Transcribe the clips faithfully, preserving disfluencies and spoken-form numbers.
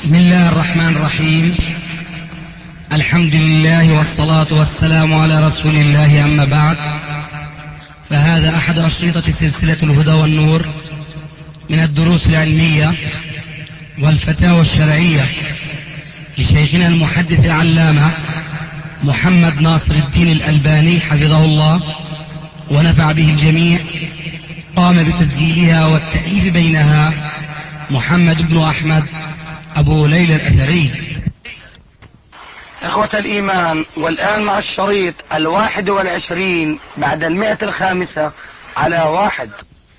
بسم الله الرحمن الرحيم. الحمد لله والصلاة والسلام على رسول الله، أما بعد، فهذا أحد أشرطة سلسلة الهدى والنور من الدروس العلمية والفتاوى الشرعية لشيخنا المحدث العلامة محمد ناصر الدين الألباني حفظه الله ونفع به الجميع. قام بتسجيلها والتأليف بينها محمد بن أحمد أبو ليلى الأثري. إخوة الإيمان، والآن مع الشريط الواحد والعشرين بعد المئة الخامسة على واحد.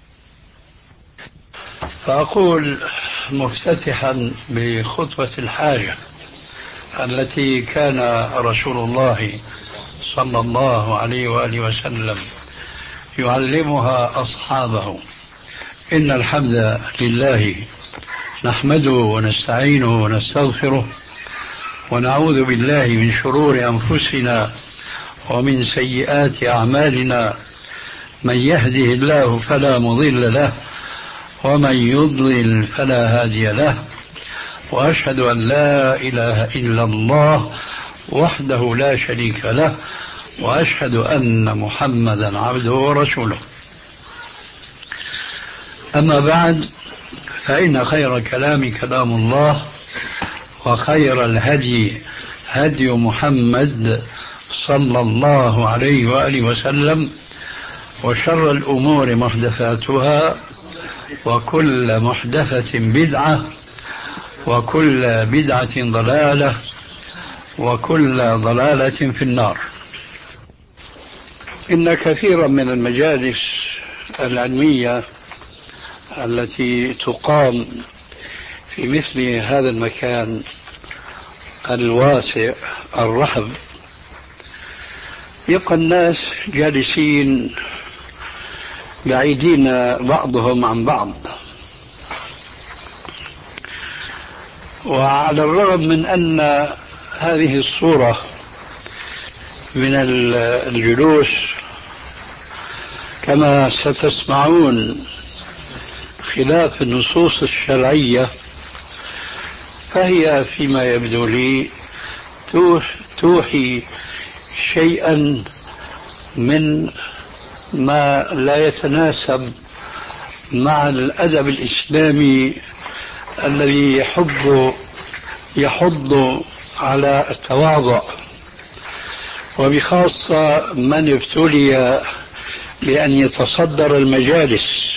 فأقول مفتتحا بخطبة الحاجة التي كان رسول الله صلى الله عليه وآله وسلم يعلمها أصحابه: إن الحمد لله نحمده ونستعينه ونستغفره ونعوذ بالله من شرور أنفسنا ومن سيئات أعمالنا، من يهده الله فلا مضل له ومن يضلل فلا هادي له، وأشهد أن لا إله إلا الله وحده لا شريك له، وأشهد أن محمدا عبده ورسوله. أما بعد، فإن خير كلام كلام الله، وخير الهدي هدي محمد صلى الله عليه وآله وسلم، وشر الأمور محدثاتها، وكل محدثة بدعة، وكل بدعة ضلالة، وكل ضلالة في النار. إن كثيرا من المجالس العلمية التي تقام في مثل هذا المكان الواسع الرحب يبقى الناس جالسين بعيدين بعضهم عن بعض، وعلى الرغم من أن هذه الصورة من الجلوس كما ستسمعون خلاف النصوص الشرعية، فهي فيما يبدو لي توحي شيئا من ما لا يتناسب مع الأدب الإسلامي الذي يحب يحض على التواضع، وبخاصة من ابتلي بأن يتصدر المجالس.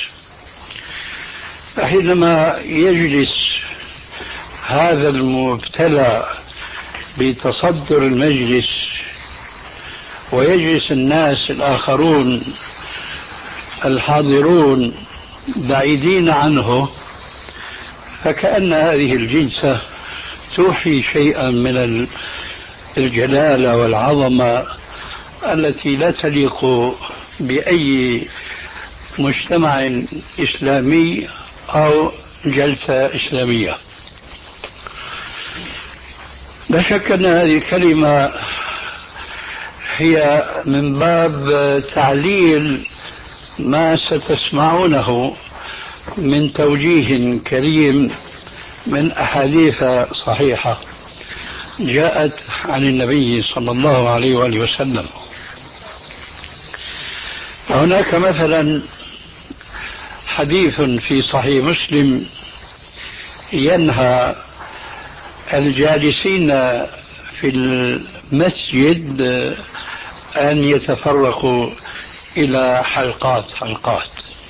فحينما يجلس هذا المبتلى بتصدر المجلس ويجلس الناس الآخرون الحاضرون بعيدين عنه، فكأن هذه الجلسة توحي شيئا من الجلالة والعظمة التي لا تليق بأي مجتمع إسلامي أو جلسة إسلامية. لا شك أن هذه الكلمة هي من باب تعليل ما ستسمعونه من توجيه كريم من أحاديث صحيحة جاءت عن النبي صلى الله عليه وآله وسلم. هناك مثلا حديث في صحيح مسلم ينهى الجالسين في المسجد أن يتفرقوا إلى حلقات حلقات،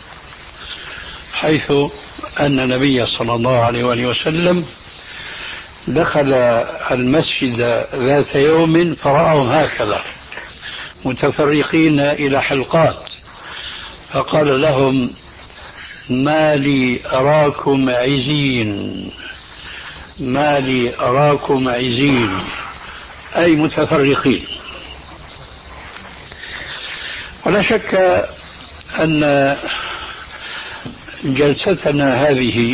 حيث أن النبي صلى الله عليه وآله وسلم دخل المسجد ذات يوم فرأهم هكذا متفرقين إلى حلقات، فقال لهم: ما لي أراكم عزين، ما لي أراكم عزين، أي متفرقين. ولا شك أن جلستنا هذه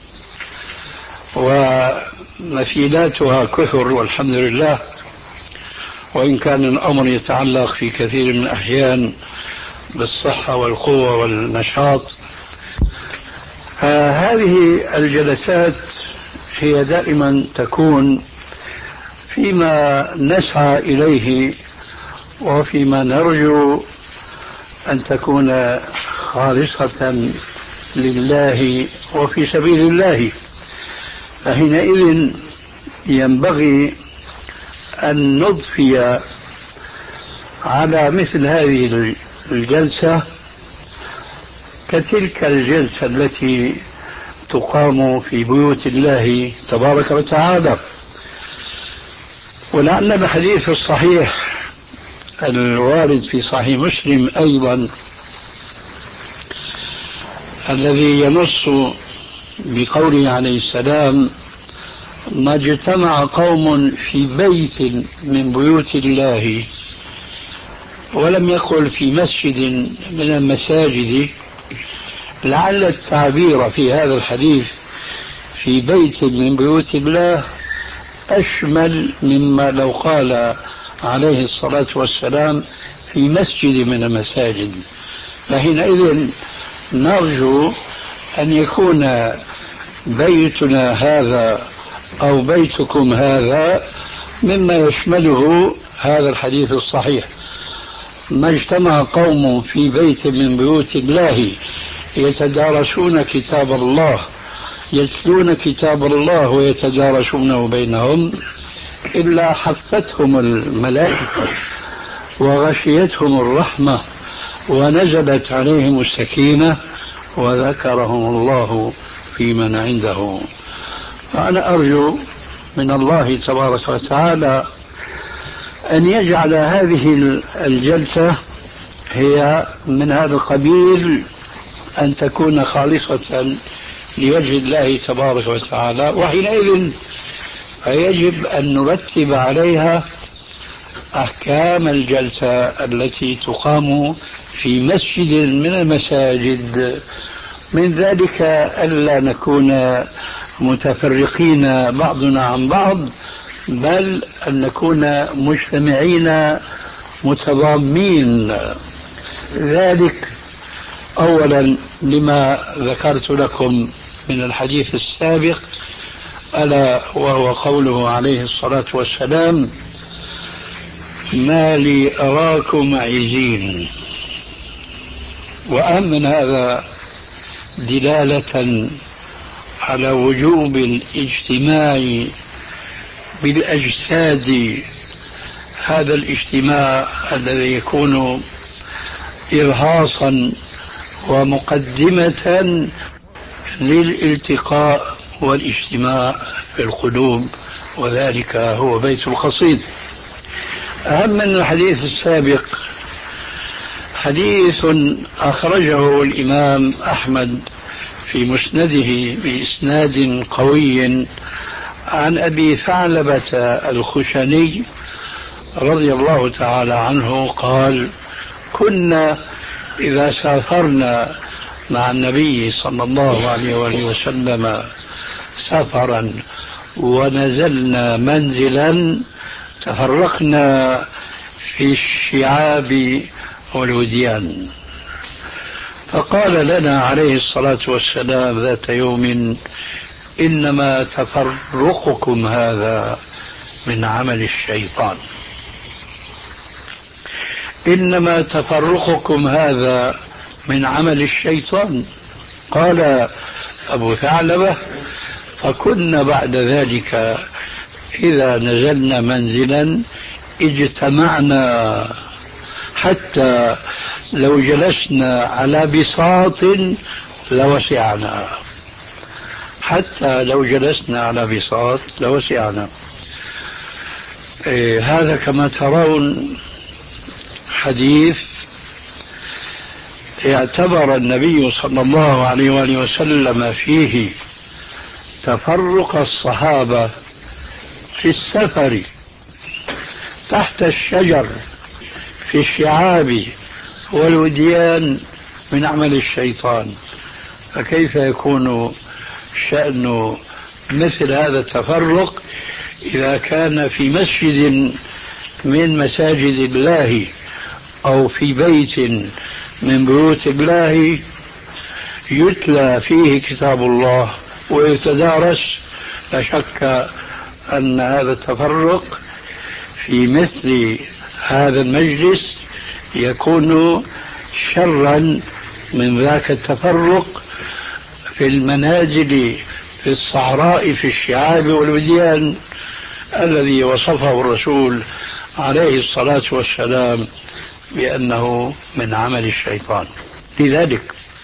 ومفيداتها كثر والحمد لله، وإن كان الأمر يتعلق في كثير من الأحيان بالصحة والقوة والنشاط. هذه الجلسات هي دائما تكون فيما نسعى إليه وفيما نرجو أن تكون خالصة لله وفي سبيل الله. فحينئذ ينبغي أن نضفي على مثل هذه الجلسة كتلك الجلسة التي تقام في بيوت الله تبارك وتعالى. ولعل الحديث الصحيح الوارد في صحيح مسلم أيضا الذي ينص بقوله عليه السلام: ما اجتمع قوم في بيت من بيوت الله، ولم يقل في مسجد من المساجد، لعل التعبير في هذا الحديث في بيت من بيوت الله أشمل مما لو قال عليه الصلاة والسلام في مسجد من المساجد. فحينئذ نرجو أن يكون بيتنا هذا أو بيتكم هذا مما يشمله هذا الحديث الصحيح: ما اجتمع قوم في بيت من بيوت الله يتدارسون كتاب الله يتلون كتاب الله ويتدارسونه بينهم إلا حفتهم الملائكة وغشيتهم الرحمة ونزلت عليهم السكينة وذكرهم الله في من عنده. فأنا أرجو من الله تبارك وتعالى أن يجعل هذه الجلسة هي من هذا القبيل، أن تكون خالصة لوجه الله تبارك وتعالى. وحينئذ فيجب أن نرتب عليها أحكام الجلسة التي تقام في مسجد من المساجد، من ذلك ألا نكون متفرقين بعضنا عن بعض، بل أن نكون مجتمعين متضامين. ذلك أولا لما ذكرت لكم من الحديث السابق، ألا وهو قوله عليه الصلاة والسلام: ما لي أراكم عزين. وأهم من هذا دلالة على وجوب الاجتماع بالأجساد، هذا الاجتماع الذي يكون إرهاصا ومقدمة للالتقاء والاجتماع في القلوب، وذلك هو بيت القصيد. أهم من الحديث السابق حديث أخرجه الإمام أحمد في مسنده بإسناد قوي عن أبي ثعلبة الخشني رضي الله تعالى عنه قال: كنا إذا سافرنا مع النبي صلى الله عليه وآله وسلم سفرا ونزلنا منزلا تفرقنا في الشعاب والوديان، فقال لنا عليه الصلاة والسلام ذات يوم: إنما تفرقكم هذا من عمل الشيطان، إنما تفرقكم هذا من عمل الشيطان. قال أبو ثعلبة: فكنا بعد ذلك إذا نزلنا منزلا اجتمعنا حتى لو جلسنا على بساط لوسعنا، حتى لو جلسنا على بساط لوسعنا. إيه هذا كما ترون حديث اعتبر النبي صلى الله عليه وآله وسلم فيه تفرق الصحابة في السفر تحت الشجر في الشعاب والوديان من عمل الشيطان. فكيف يكون شأن مثل هذا التفرق إذا كان في مسجد من مساجد الله أو في بيت من بيوت الله يتلى فيه كتاب الله ويتدارس لا شك أن هذا التفرق في مثل هذا المجلس يكون شرا من ذاك التفرق في المنازل في الصحراء في الشعاب والوديان الذي وصفه الرسول عليه الصلاة والسلام بأنه من عمل الشيطان. لذلك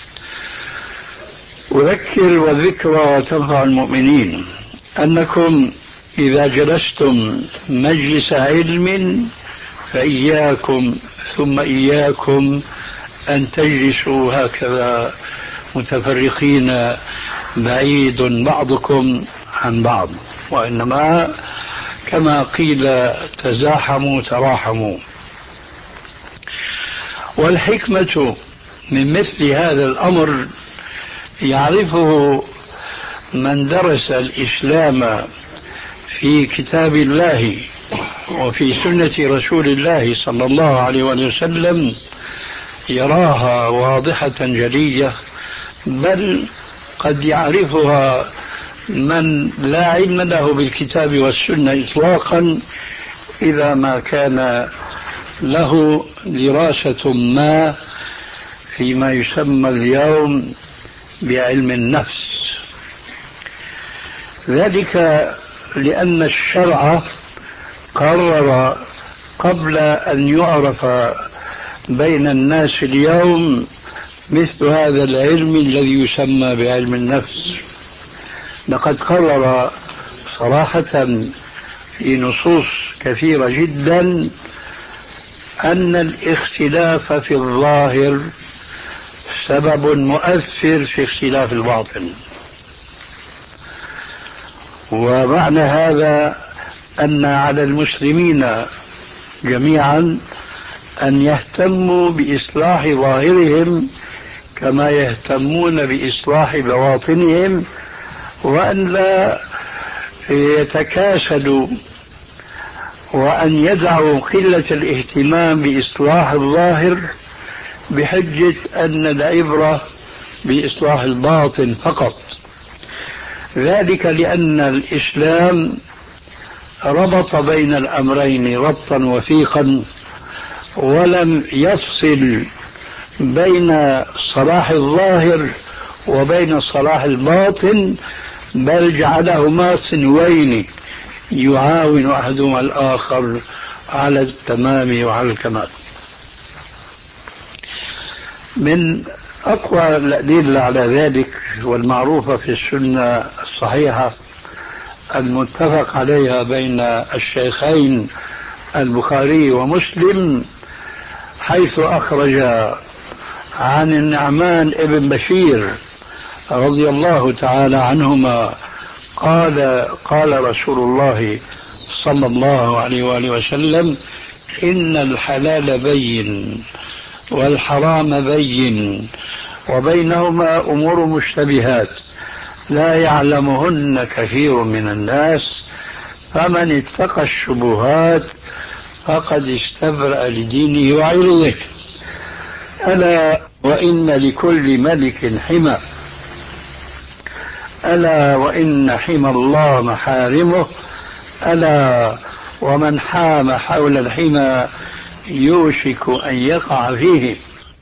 أذكر والذكرى تنفع المؤمنين أنكم إذا جلستم مجلس علم فإياكم ثم إياكم أن تجلسوا هكذا متفرقين بعيد بعضكم عن بعض، وإنما كما قيل تزاحموا تراحموا. والحكمة من مثل هذا الأمر يعرفه من درس الإسلام في كتاب الله وفي سنة رسول الله صلى الله عليه وسلم، يراها واضحة جلية، بل قد يعرفها من لا علم له بالكتاب والسنة إطلاقا إذا ما كان له دراسة ما فيما يسمى اليوم بعلم النفس. ذلك لأن الشرع قرر قبل أن يعرف بين الناس اليوم مثل هذا العلم الذي يسمى بعلم النفس. لقد قرر صراحة في نصوص كثيرة جدا أن الاختلاف في الظاهر سبب مؤثر في اختلاف الباطن. ومعنى هذا أن على المسلمين جميعا أن يهتموا بإصلاح ظاهرهم كما يهتمون بإصلاح بواطنهم، وأن لا يتكاسلوا وأن يدعوا قلة الاهتمام بإصلاح الظاهر بحجة أن العبرة بإصلاح الباطن فقط. ذلك لأن الإسلام ربط بين الأمرين ربطا وثيقا، ولم يفصل بين صلاح الظاهر وبين صلاح الباطن، بل جعلهما صنوين يعاون أحدهما الآخر على التمام وعلى الكمال. من أقوى الأدلة على ذلك والمعروفة في السنة الصحيحة المتفق عليها بين الشيخين البخاري ومسلم، حيث أخرج عن النعمان ابن بشير رضي الله تعالى عنهما قال قال رسول الله صلى الله عليه وآله وسلم: إن الحلال بين والحرام بين وبينهما أمور مشتبهات لا يعلمهن كثير من الناس، فمن اتقى الشبهات فقد استبرأ لدينه وعرضه. ألا وإن لكل ملك حمى، ألا وإن حمى الله محارمه، ألا ومن حام حول الحمى يوشك أن يقع فيه.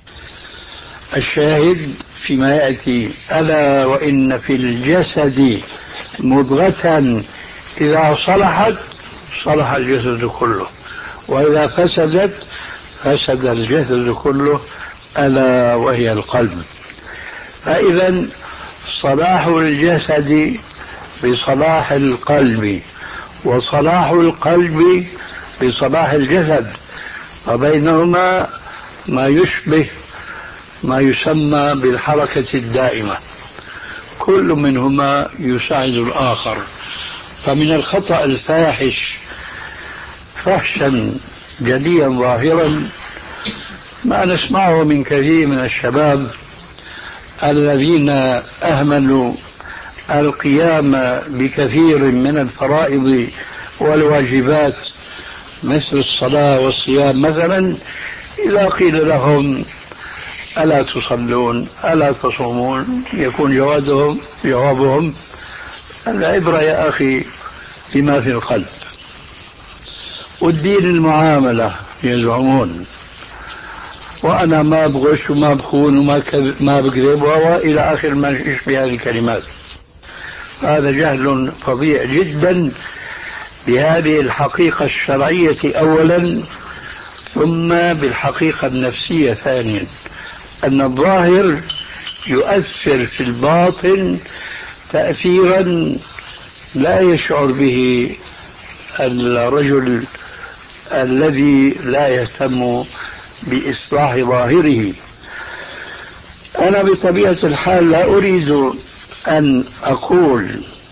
الشاهد فيما يأتي: ألا وإن في الجسد مضغة إذا صلحت صلح الجسد كله، وإذا فسدت فسد الجسد كله، ألا وهي القلب. فإذا صلاح الجسد بصلاح القلب، وصلاح القلب بصلاح الجسد، وبينهما ما يشبه ما يسمى بالحركة الدائمة، كل منهما يساعد الآخر. فمن الخطأ الفاحش فحشا جليا ظاهرا ما نسمعه من كثير من الشباب الذين أهملوا القيام بكثير من الفرائض والواجبات مثل الصلاة والصيام مثلا، إذا قيل لهم: ألا تصلون ألا تصومون؟ يكون جوابهم جوابهم العبرة يا أخي بما في القلب، والدين المعاملة يزعمون، وأنا ما بغش وما بخون وما ما بكذب وإلى آخر ما يشبه هذه الكلمات. هذا جهل فظيع جدا بهذه الحقيقة الشرعية أولا، ثم بالحقيقة النفسية ثانيا، أن الظاهر يؤثر في الباطن تأثيرا لا يشعر به الرجل الذي لا يهتم بإصلاح ظاهره. أنا بطبيعة الحال لا أريد أن أقول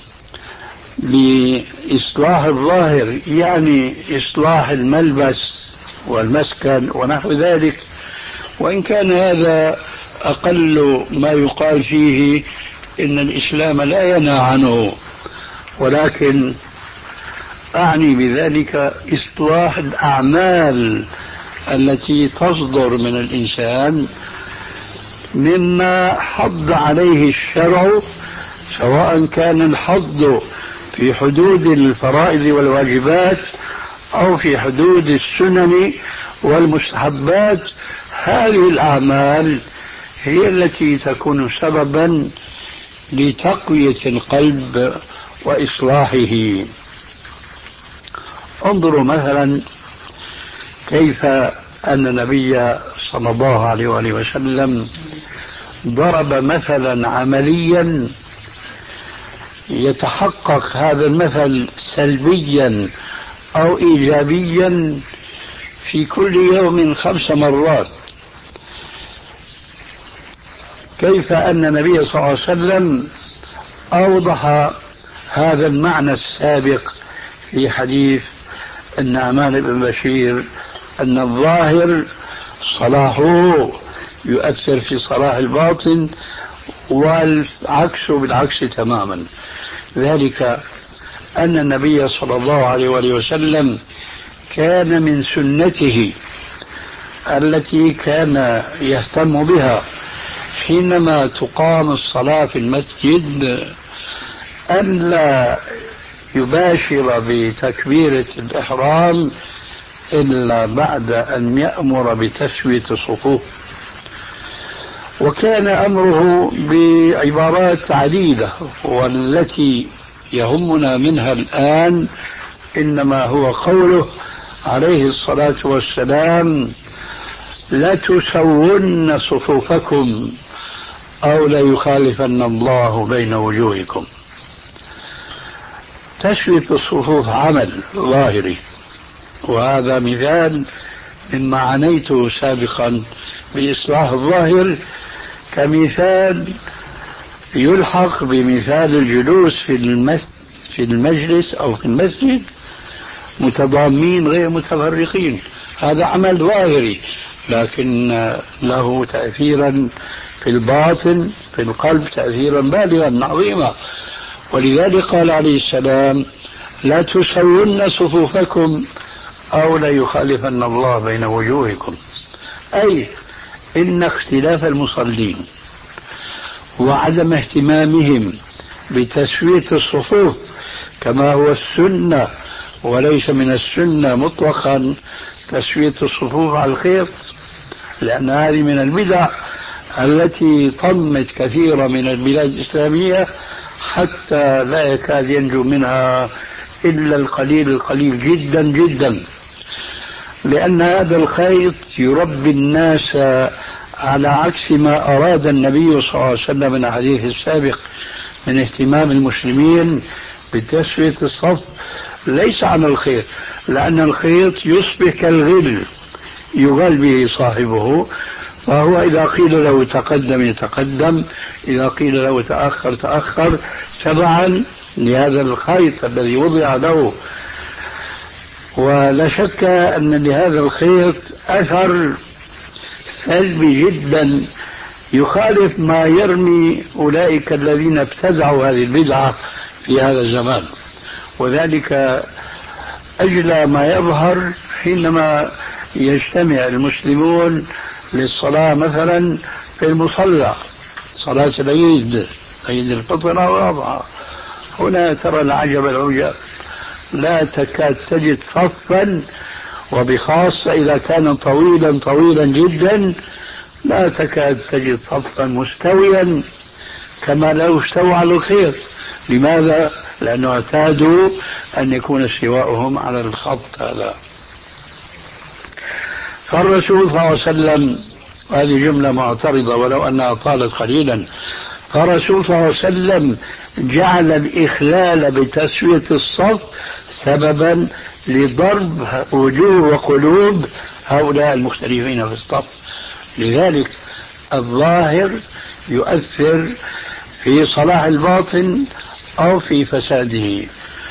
بإصلاح الظاهر يعني إصلاح الملبس والمسكن ونحو ذلك، وإن كان هذا أقل ما يقال فيه إن الإسلام لا ينهى عنه، ولكن أعني بذلك إصلاح الأعمال التي تصدر من الإنسان مما حض عليه الشرع، سواء كان الحض في حدود الفرائض والواجبات أو في حدود السنن والمستحبات. هذه الأعمال هي التي تكون سببا لتقوية القلب وإصلاحه. انظروا مثلا كيف أن النبي صلى الله عليه وآله وسلم ضرب مثلا عمليا يتحقق هذا المثل سلبيا أو إيجابيا في كل يوم خمس مرات. كيف أن النبي صلى الله عليه وسلم أوضح هذا المعنى السابق في حديث النعمان بن بشير أن الظاهر صلاحه يؤثر في صلاح الباطن، والعكس بالعكس تماما. ذلك أن النبي صلى الله عليه وآله وسلم كان من سنته التي كان يهتم بها حينما تقام الصلاة في المسجد أن لا يباشر بتكبيرة الإحرام إلا بعد أن يأمر بتسوية الصفوف، وكان أمره بعبارات عديدة، والتي يهمنا منها الآن إنما هو قوله عليه الصلاة والسلام: لا تسون صفوفكم أو لا يخالفن الله بين وجوهكم. تسوية الصفوف عمل ظاهري، وهذا مثال مما عنيته سابقا بإصلاح الظاهر، كمثال يلحق بمثال الجلوس في في المجلس أو في المسجد متضامين غير متفرقين. هذا عمل ظاهري لكن له تأثيرا في الباطن في القلب تأثيرا بالغا عظيما. ولذلك قال عليه السلام: لا تسون صفوفكم أو لا يخالفن الله بين وجوهكم. أي إن اختلاف المصلين وعدم اهتمامهم بتسوية الصفوف كما هو السنة، وليس من السنة مطلقا تسوية الصفوف على الخيط، لأن هذه من البدع التي طمت كثيرا من البلاد الإسلامية حتى لا يكاد ينجو منها إلا القليل القليل جدا جدا، لأن هذا الخيط يربي الناس على عكس ما أراد النبي صلى الله عليه وسلم من الحديث السابق من اهتمام المسلمين بتسوية الصف، ليس عن الخيط، لأن الخيط يصبح كالغل يغل به صاحبه، فهو إذا قيل له تقدم يتقدم، إذا قيل له تأخر تأخر، تبعا لهذا الخيط الذي وضع له. ولا شك أن لهذا الخيط أثر سلبي جدا يخالف ما يرمي أولئك الذين ابتدعوا هذه البدعة في هذا الزمان. وذلك أجلى ما يظهر حينما يجتمع المسلمون للصلاة مثلا في المصلى، صلاة العيد، عيد الفطر أو الأضحى، هنا ترى العجب العجاب، لا تكاد تجد صفا، وبخاصة إذا كان طويلا طويلا جدا لا تكاد تجد صفا مستويا كما لو استوى على الخير. لماذا؟ لأنه اعتادوا أن يكون استواؤهم على الخط هذا. فالرسول صلى الله عليه وسلم، هذه جملة معترضة ولو أنها طالت قليلا، فالرسول صلى الله عليه وسلم جعل الإخلال بتسوية الصف سببا لضرب وجوه وقلوب هؤلاء المختلفين في الصف. لذلك الظاهر يؤثر في صلاح الباطن أو في فساده،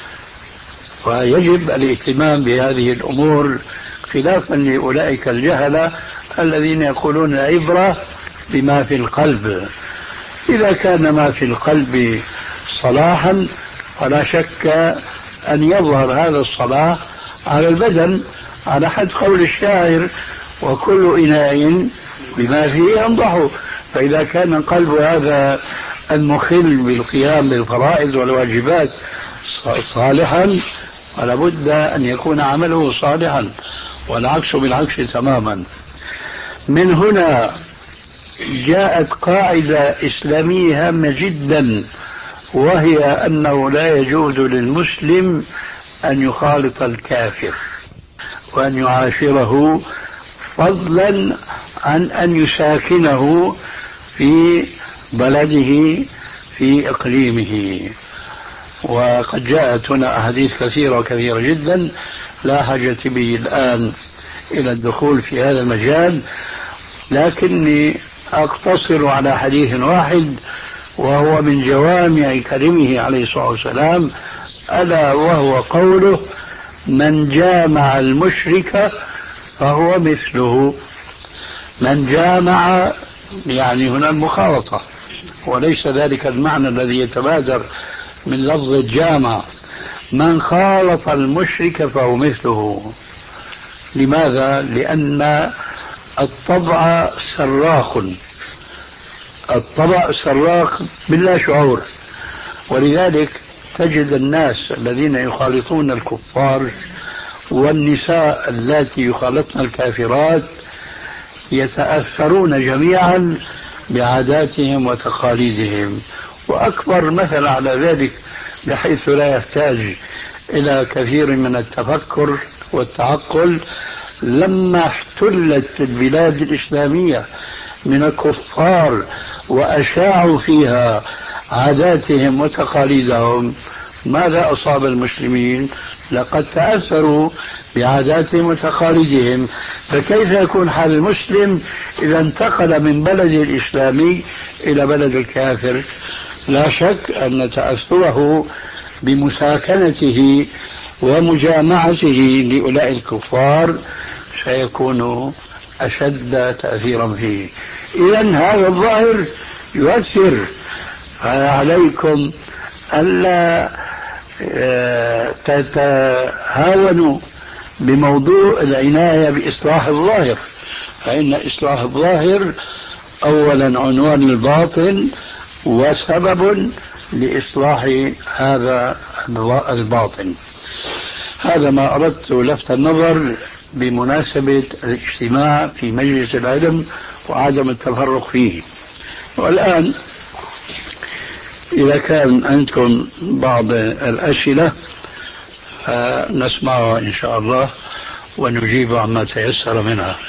ويجب الاهتمام بهذه الأمور خلافا لأولئك الجهلة الذين يقولون العبرة بما في القلب. إذا كان ما في القلب صلاحا فلا شك أن يظهر هذا الصلاح على البدن، على حد قول الشاعر: وكل إناء بما فيه ينضح. فإذا كان قلب هذا المخل بالقيام بالفرائض والواجبات صالحا فلا بد أن يكون عمله صالحا، والعكس بالعكس تماما. من هنا جاءت قاعدة إسلامية هامة جدا، وهي أنه لا يجوز للمسلم أن يخالط الكافر وأن يعاشره، فضلا عن أن يساكنه في بلده في إقليمه. وقد جاءت هنا أحاديث كثيرة وكثيرة جدا لا حاجة بي الآن إلى الدخول في هذا المجال، لكني أقتصر على حديث واحد وهو من جوامع كلمه عليه الصلاة والسلام، ألا وهو قوله: من جامع المشرك فهو مثله. من جامع يعني هنا المخالطة، وليس ذلك المعنى الذي يتبادر من لفظ الجامع. من خالط المشرك فهو مثله. لماذا؟ لأن الطبع سراخ، الطبع سراخ باللا شعور، ولذلك تجد الناس الذين يخالطون الكفار والنساء اللاتي يخالطن الكافرات يتأثرون جميعا بعاداتهم وتقاليدهم. وأكبر مثل على ذلك بحيث لا يحتاج إلى كثير من التفكر والتعقل، لما احتلت البلاد الإسلامية من الكفار وأشاعوا فيها عاداتهم وتقاليدهم، ماذا أصاب المسلمين؟ لقد تأثروا بعاداتهم وتقاليدهم. فكيف يكون حال المسلم إذا انتقل من بلد الإسلامي إلى بلد الكافر؟ لا شك أن تأثره بمساكنته ومجامعته لأولئك الكفار سيكون أشد تأثيرا فيه. إذن هذا الظاهر يؤثر، فعليكم ألا تتهاونوا بموضوع العناية بإصلاح الظاهر، فإن إصلاح الظاهر أولا عنوان الباطن وسبب لإصلاح هذا الباطن. هذا ما أردت لفت النظر بمناسبة الاجتماع في مجلس العلم وعدم التفرق فيه. والآن إذا كان عندكم بعض الأسئلة فنسمعها إن شاء الله ونجيب عما تيسر منها.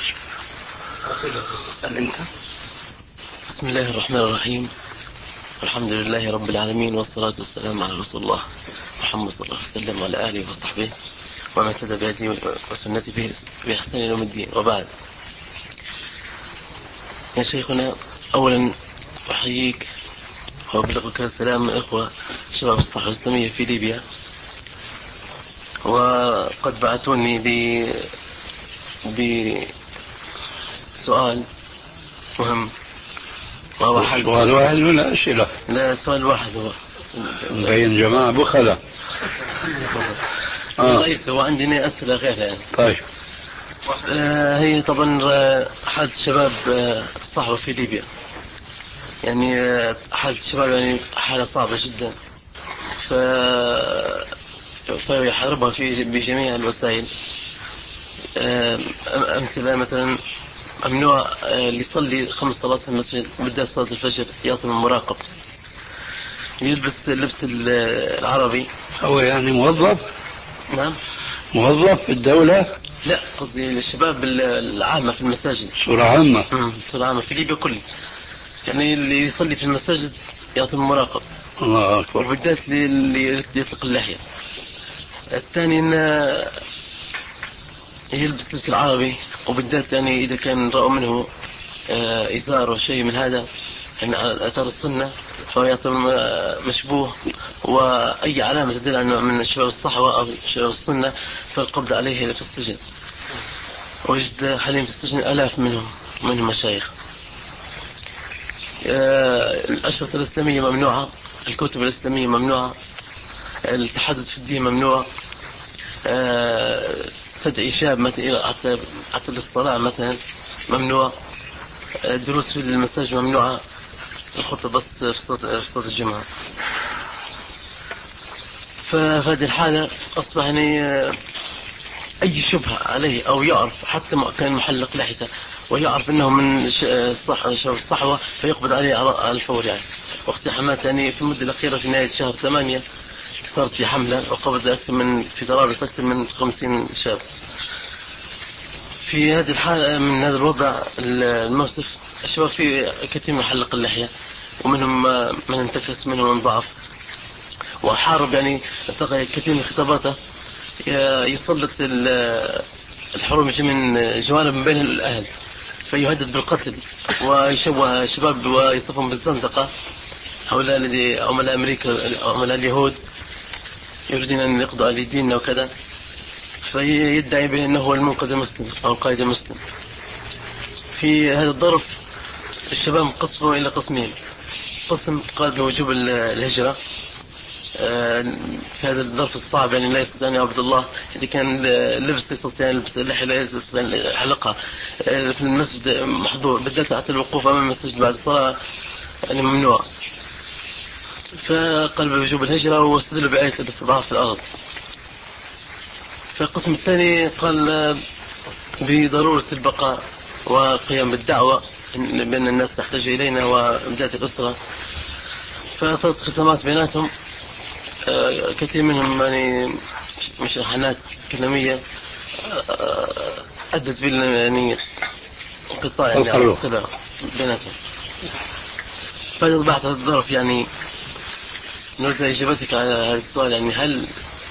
بسم الله الرحمن الرحيم، الحمد لله رب العالمين، والصلاة والسلام على رسول الله محمد صلى الله عليه وسلم وعلى آله وصحبه وما اهتدى بهديه وسنته بإحسان يوم الدين. وبعد، يا شيخنا، أولا أحييك وأبلغك السلام من إخوة شباب الصحوة الإسلامية في ليبيا، وقد بعثوني بسؤال مهم وهو حل. سؤال واحد ولا أسئلة؟ لا، سؤال واحد هو. بين جماعة بخلة. آه. ليس، هو عندنا أسئلة غيرها يعني. طيب. آه هي طبعا حالة الشباب الصحوة في ليبيا، يعني حالة الشباب يعني حالة صعبة جدا. ف... فيحاربها في بجميع الوسائل. أمثلة مثلا ممنوع اللي يصلي خمس صلوات في المسجد وبالذات صلاة الفجر يعطي المراقب، يلبس لبس العربي. هو يعني موظف؟ نعم موظف في الدولة؟ لا، قصدي الشباب العامة في المساجد. صورة عامة. صورة عامة في ليبيا كل، يعني اللي يصلي في المساجد يعطي المراقب. الله أكبر. وبالذات اللي يطلق اللحية. الثاني إنه يلبس لبس العربي، وبالذات يعني إذا كان رأوا منه إزار وشيء من هذا يعني أثار السنة فهو يعطي مشبوه، وأي علامة تدل أنه من شباب الصحوة أو شباب السنة فالقبض عليه في السجن. وجد حاليا في السجن آلاف منهم منهم مشايخ. الأشرطة الإسلامية ممنوعة، الكتب الإسلامية ممنوعة، التحدث في الدين ممنوع، تدعي شاب مثلا حتى حتى للصلاة مثلا ممنوع، الدروس في المساجد ممنوعة، الخطبة بس في صلاة الجمعة. ففي هذه الحالة أصبح يعني أي شبهة عليه أو يعرف حتى ما كان محلق لحيته ويعرف أنه من الصحوة فيقبض عليه على الفور يعني. واقتحامات يعني في المدة الأخيرة في نهاية شهر ثمانية صارت في حملة وقبض أكثر من في طرابلس أكثر من خمسين شاب. في هذه الحالة من هذا الوضع المؤسف الشباب في كثير من حلق اللحية، ومنهم من انتكس منهم من ضعف وحارب يعني كثير من خطاباته يسلط الحروب من جوانب من بين الأهل فيهدد بالقتل ويشوه الشباب ويصفهم بالزندقة. هؤلاء الذي عملاء أمريكا عملاء اليهود يريدون أن يقضوا على ديننا وكذا، فيدعي به أنه هو المنقذ المسلم أو القائد المسلم. في هذا الظرف الشباب انقسموا إلى قسمين، قسم قال بوجوب الهجرة في هذا الظرف الصعب يعني لا يستطيع أن يعبد الله، إذا كان لبس يستطيع لبس اللحية لا يستطيع حلقها في المسجد محظور، بالذات حتى الوقوف أمام المسجد بعد الصلاة يعني ممنوع. فقال بوجوب الهجرة واستدلوا بآية الاستضعاف في الأرض. فالقسم الثاني قال بضرورة البقاء وقيام بالدعوة بأن الناس تحتاج إلينا وبداية الأسرة. فصارت خصامات بيناتهم، كثير منهم يعني مشاحنات كلامية أدت بال يعني انقطاع يعني الصلة بيناتهم. فأصبحت هذا الظرف يعني نريد إجابتك على هذا السؤال، يعني هل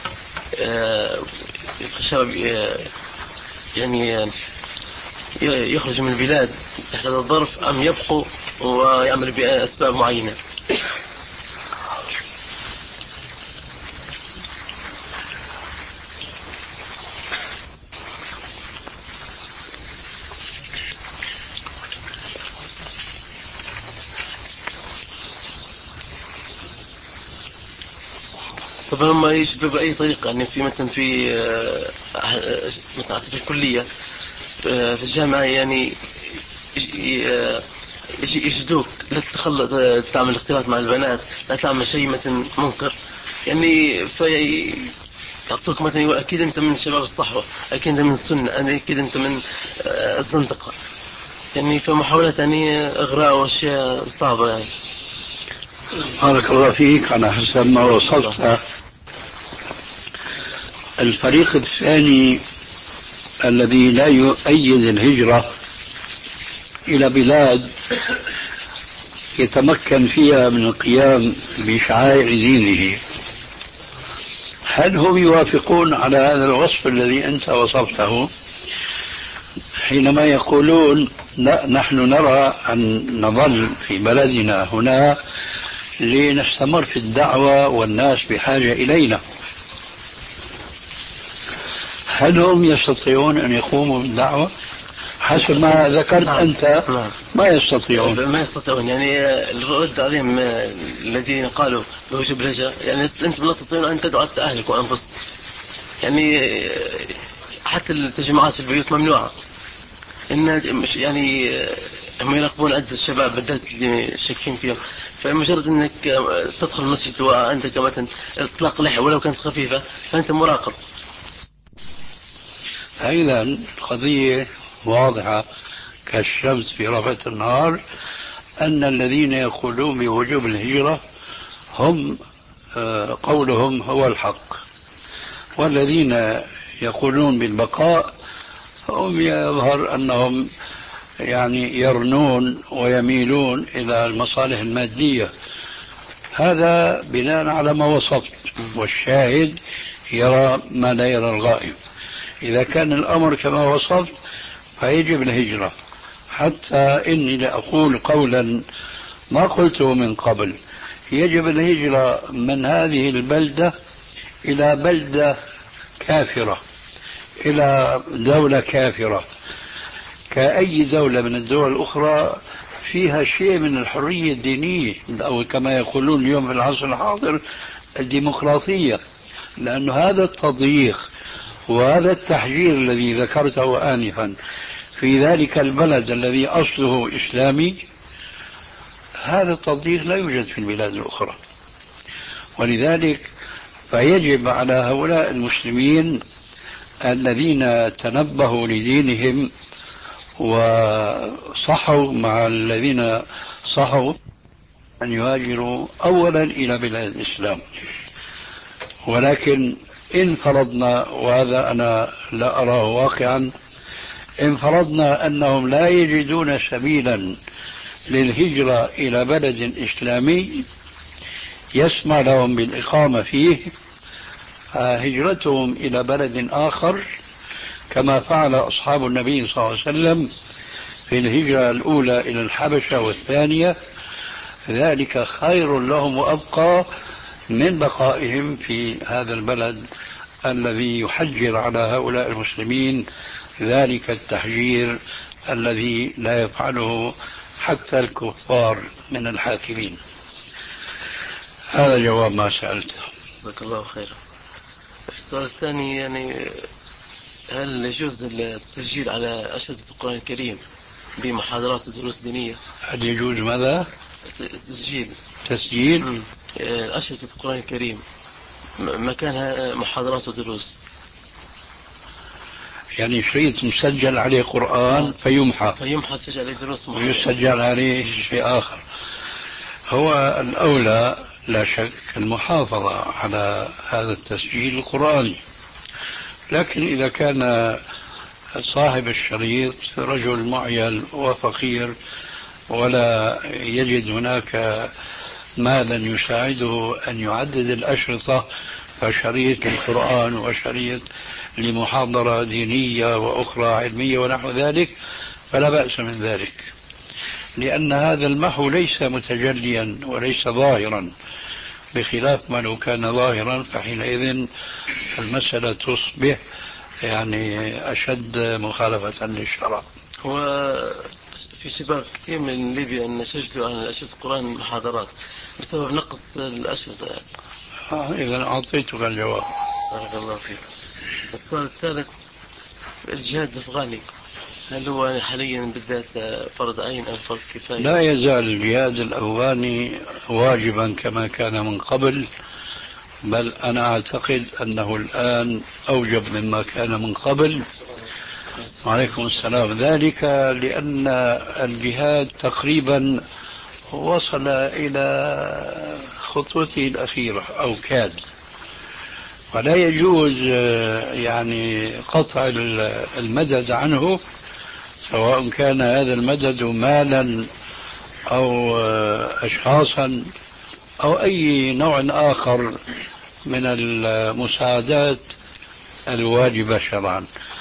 الشباب يعني يخرج من البلاد تحت هذا الظرف أم يبقوا ويعمل بأسباب معينة؟ طبعا هم يشبه بأي طريقة يعني في مثلا في مثلا في الكلية في الجامعة يعني يجدوك لا تخلط تعمل اختلاط مع البنات، لا تعمل شيء مثلا منكر يعني، في يعطوك مثلا أكيد أنت من شباب الصحوة، أكيد أنت من السنة، أكيد أنت من الزندقة يعني، فمحاولات يعني إغراء وأشياء صعبة يعني. بارك الله فيك. على حسب ما وصفت الفريق الثاني الذي لا يؤيد الهجرة إلى بلاد يتمكن فيها من القيام بشعائر دينه، هل هم يوافقون على هذا الوصف الذي أنت وصفته حينما يقولون لا نحن نرى أن نظل في بلدنا هنا لنستمر في الدعوة والناس بحاجة إلينا؟ هل هم يستطيعون أن يقوموا بالدعوة؟ حسب ما ذكرت نعم. أنت نعم. ما يستطيعون ما يستطيعون يعني الرد عليهم الذين قالوا بوجوب الهجرة يعني أنتم لا تستطيعون أن تدعوا أهلك وأنفسكم يعني، حتى التجمعات في البيوت ممنوعة، إن مش يعني هم يراقبون عدة الشباب بالذات اللي شاكين فيهم، فمجرد انك تدخل المسجد وعندك مثلا اطلاق لحية ولو كانت خفيفة فانت مراقب. ايضا القضية واضحة كالشمس في رفة النهار، ان الذين يقولون بوجوب الهجرة هم قولهم هو الحق، والذين يقولون بالبقاء هم يظهر انهم يعني يرنون ويميلون إلى المصالح المادية. هذا بناء على ما وصفت، والشاهد يرى ما لا يرى الغائب. إذا كان الأمر كما وصفت فيجب الهجرة، حتى إني لأقول قولا ما قلته من قبل: يجب الهجرة من هذه البلدة إلى بلدة كافرة، إلى دولة كافرة، كأي دولة من الدول الأخرى فيها شيء من الحرية الدينية، أو كما يقولون اليوم في العصر الحاضر الديمقراطية. لأن هذا التضييق وهذا التحجير الذي ذكرته آنفا في ذلك البلد الذي أصله إسلامي، هذا التضييق لا يوجد في البلاد الأخرى. ولذلك فيجب على هؤلاء المسلمين الذين تنبهوا لدينهم وصحوا مع الذين صحوا أن يهاجروا أولا إلى بلاد الإسلام. ولكن إن فرضنا، وهذا أنا لا أراه واقعا، إن فرضنا أنهم لا يجدون سبيلا للهجرة إلى بلد إسلامي يسمع لهم بالإقامة فيه، هجرتهم إلى بلد آخر كما فعل أصحاب النبي صلى الله عليه وسلم في الهجرة الأولى إلى الحبشة والثانية، ذلك خير لهم وأبقى من بقائهم في هذا البلد الذي يحجر على هؤلاء المسلمين ذلك التحجير الذي لا يفعله حتى الكفار من الحاكمين. هذا جواب ما سألته. جزاك الله خيرا. في السؤال الثاني، يعني هل يجوز التسجيل على أشرطة القرآن الكريم بمحاضرات ودروس دينية؟ هل يجوز ماذا؟ تسجيل تسجيل أشرطة القرآن الكريم مكانها محاضرات ودروس، يعني شريط مسجل عليه قرآن فيمحى فيمحى تسجل عليه دروس ويسجل عليه شيء آخر. هو الأولى لا شك المحافظة على هذا التسجيل القرآني، لكن إذا كان صاحب الشريط رجل معيل وفقير ولا يجد هناك مالا يساعده أن يعدد الأشرطة، فشريط للقرآن وشريط لمحاضرة دينية وأخرى علمية ونحو ذلك، فلا بأس من ذلك، لأن هذا المحو ليس متجليا وليس ظاهرا، بخلاف ما لو كان ظاهرا فحينئذ المسألة تصبح يعني أشد مخالفة للشرع. هو في شباب كثير من ليبيا أن سجلوا عن أشرطة القرآن محاضرات بسبب نقص الأشرطة. آه إذا أعطيتك الجواب. بارك الله فيك. السؤال الثالث، الجهاد الأفغاني هل هو حاليا بالذات فرض عين أو فرض كفاية؟ لا يزال الجهاد الأفغاني واجبا كما كان من قبل، بل أنا أعتقد أنه الآن أوجب مما كان من قبل. وعليكم السلام. ذلك لأن الجهاد تقريبا وصل إلى خطوته الأخيرة أو كاد، ولا يجوز يعني قطع المدد عنه، سواء كان هذا المدد مالا أو أشخاصا أو أي نوع آخر من المساعدات الواجبة شرعا.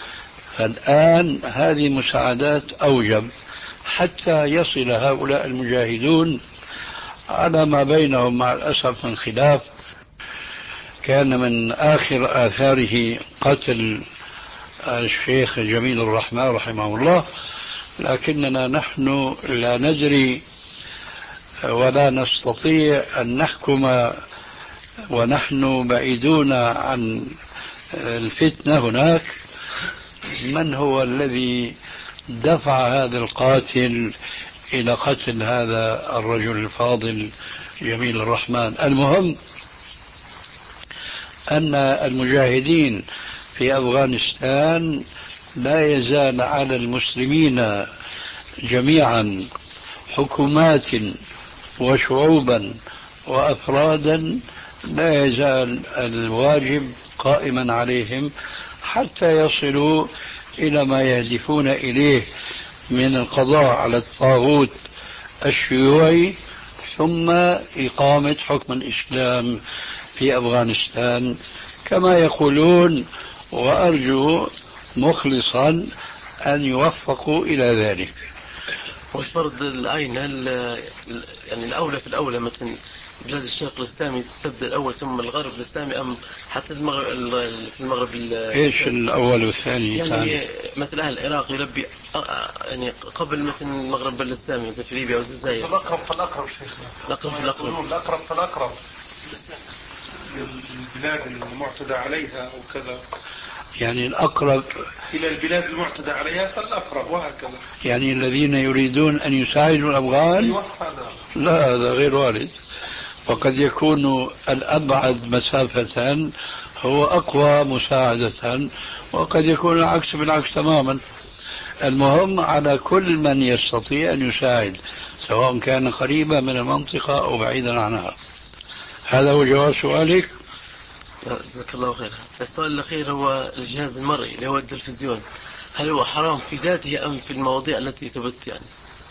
فالآن هذه مساعدات أوجب حتى يصل هؤلاء المجاهدون على ما بينهم مع الأسف من خلاف. كان من آخر آثاره قتل الشيخ جميل الرحمن رحمه الله، لكننا نحن لا ندري ولا نستطيع أن نحكم ونحن بعيدون عن الفتنة هناك من هو الذي دفع هذا القاتل إلى قتل هذا الرجل الفاضل جميل الرحمن. المهم أن المجاهدين في أفغانستان لا يزال على المسلمين جميعا حكومات وشعوبا وأفرادا، لا يزال الواجب قائما عليهم حتى يصلوا إلى ما يهدفون إليه من القضاء على الطاغوت الشيوعي ثم إقامة حكم الإسلام في أفغانستان كما يقولون، وأرجو مخلصا أن يوفقوا إلى ذلك. والفرض العين هل يعني الأولى في الأولى مثلا بلاد الشرق الإسلامي تبدأ الأول ثم الغرب الإسلامي، أم حتى المغرب في المغرب إيش الأول والثاني؟ يعني ثاني. مثل أهل العراق يلبي يعني قبل مثل المغرب الإسلامي مثل في ليبيا والجزائر. الأقرب فالأقرب شيخنا، الأقرب فالأقرب الأقرب فالأقرب البلاد المعتدى عليها أو كذا، يعني الأقرب إلى البلاد المعتدى عليها فالأقرب وهكذا. يعني الذين يريدون أن يساعدوا الأفغان. أيوة هذا. لا هذا غير وارد، وقد يكون الأبعد مسافة هو أقوى مساعدة، وقد يكون العكس بالعكس تماما. المهم على كل من يستطيع أن يساعد سواء كان قريبا من المنطقة أو بعيدا عنها. هذا هو جواب سؤالك. جزاك الله خير. السؤال الأخير هو الجهاز المرئي اللي هو التلفزيون، هل هو حرام في ذاته أم في المواضيع التي ثبت يعني؟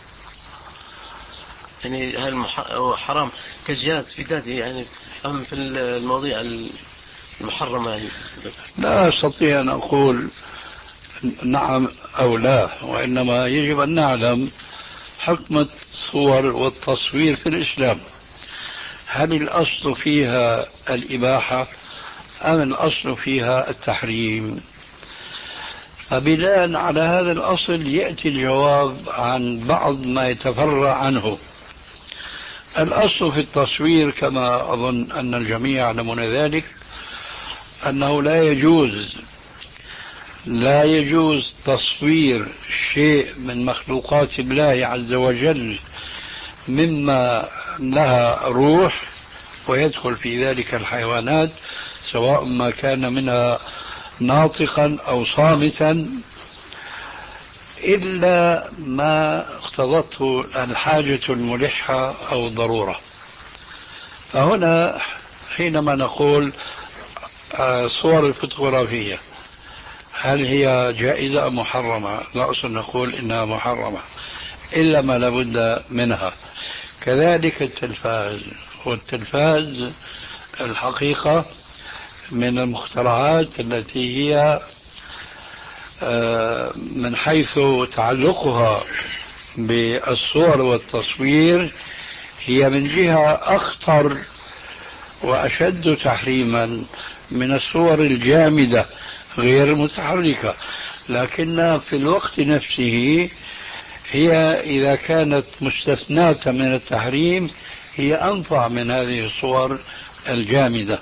يعني هل هو حرام كجهاز في ذاته يعني أم في المواضيع المحرمة يعني؟ لا أستطيع أن أقول نعم أو لا، وإنما يجب أن نعلم حكم الصور والتصوير في الإسلام. هل الأصل فيها الإباحة أم الأصل فيها التحريم؟ فبناء على هذا الأصل يأتي الجواب عن بعض ما يتفرع عنه. الأصل في التصوير كما أظن أن الجميع يعلمون ذلك أنه لا يجوز لا يجوز تصوير شيء من مخلوقات الله عز وجل مما لها روح، ويدخل في ذلك الحيوانات سواء ما كان منها ناطقا أو صامتا، إلا ما اقتضته الحاجة الملحة أو الضرورة. فهنا حينما نقول صور الفوتوغرافية هل هي جائزة أم محرمة؟ لا أصل نقول إنها محرمة إلا ما لابد منها. كذلك التلفاز، والتلفاز الحقيقة من المخترعات التي هي من حيث تعلقها بالصور والتصوير هي من جهة أخطر وأشد تحريما من الصور الجامدة غير المتحركة، لكن في الوقت نفسه هي إذا كانت مستثناة من التحريم هي أنفع من هذه الصور الجامدة.